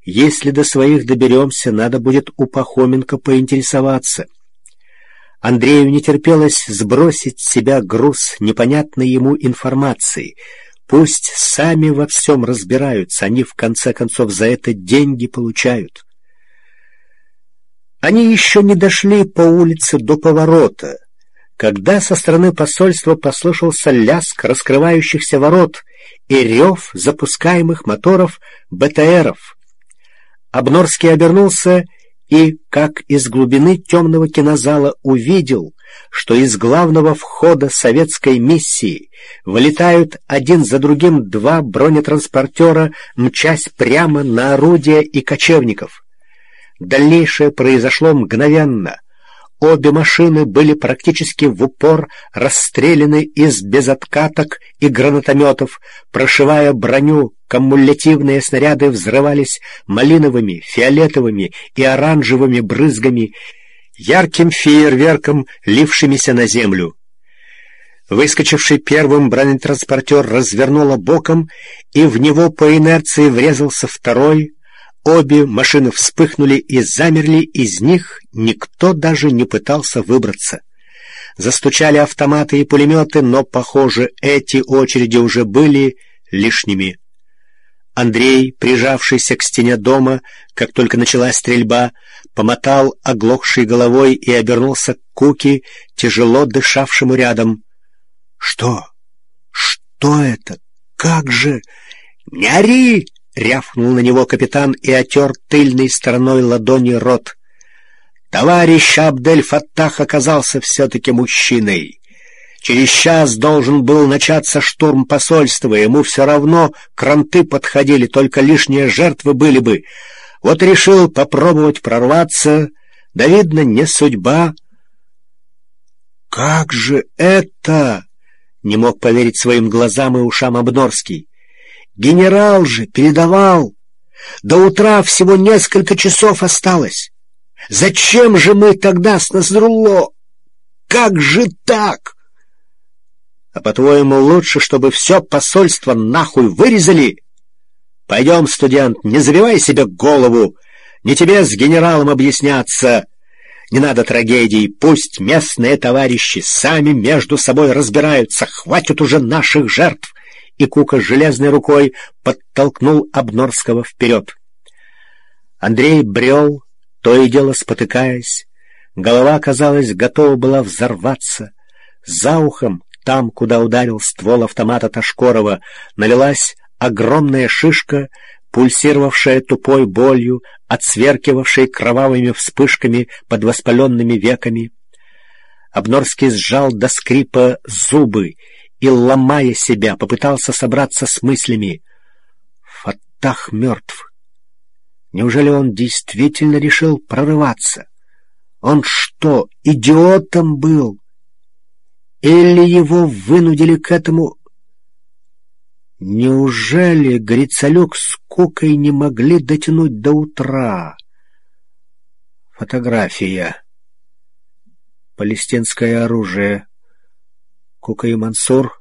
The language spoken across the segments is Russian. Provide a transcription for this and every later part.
Если до своих доберемся, надо будет у Пахоменко поинтересоваться. Андрею не терпелось сбросить с себя груз непонятной ему информации. Пусть сами во всем разбираются, они в конце концов за это деньги получают. Они еще не дошли по улице до поворота, когда со стороны посольства послышался лязг раскрывающихся ворот и рев запускаемых моторов БТРов. Обнорский обернулся и, как из глубины темного кинозала, увидел, что из главного входа советской миссии вылетают один за другим два бронетранспортера, мчась прямо на орудия и кочевников. Дальнейшее произошло мгновенно. Обе машины были практически в упор расстреляны из безоткаток и гранатометов. Прошивая броню, кумулятивные снаряды взрывались малиновыми, фиолетовыми и оранжевыми брызгами, ярким фейерверком, лившимися на землю. Выскочивший первым бронетранспортер развернуло боком, и в него по инерции врезался второй. Обе машины вспыхнули и замерли, из них никто даже не пытался выбраться. Застучали автоматы и пулеметы, но, похоже, эти очереди уже были лишними. Андрей, прижавшийся к стене дома, как только началась стрельба, помотал оглохшей головой и обернулся к Куке, тяжело дышавшему рядом. «Что? Что это? Как же? Не ори!» — рявкнул на него капитан и отер тыльной стороной ладони рот. Товарищ Абдель-Фаттах оказался все-таки мужчиной. Через час должен был начаться штурм посольства, ему все равно кранты подходили, только лишние жертвы были бы. Вот решил попробовать прорваться, да, видно, не судьба. «Как же это?» — не мог поверить своим глазам и ушам Обнорский. «Генерал же передавал. До утра всего несколько часов осталось. Зачем же мы тогда с Насрулло? Как же так?» «А по-твоему, лучше, чтобы все посольство нахуй вырезали? Пойдем, студент, не забивай себе голову. Не тебе с генералом объясняться. Не надо трагедий. Пусть местные товарищи сами между собой разбираются. Хватит уже наших жертв». И Кука железной рукой подтолкнул Обнорского вперед. Андрей брел, то и дело спотыкаясь. Голова, казалось, готова была взорваться. За ухом, там, куда ударил ствол автомата Ташкорова, налилась огромная шишка, пульсировавшая тупой болью, отсверкивавшей кровавыми вспышками под воспаленными веками. Обнорский сжал до скрипа зубы и, ломая себя, попытался собраться с мыслями. Фаттах мертв. Неужели он действительно решил прорываться? Он что, идиотом был? Или его вынудили к этому? Неужели Грицалюк с Кукой не могли дотянуть до утра? Фотография. Палестинское оружие. Кука и Мансур.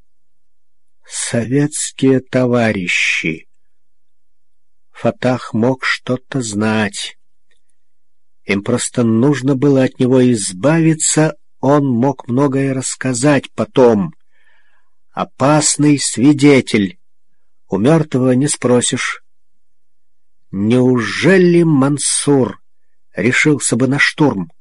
Советские товарищи. Фаттах мог что-то знать. Им просто нужно было от него избавиться, он мог многое рассказать потом. Опасный свидетель. У мертвого не спросишь. Неужели Мансур решился бы на штурм?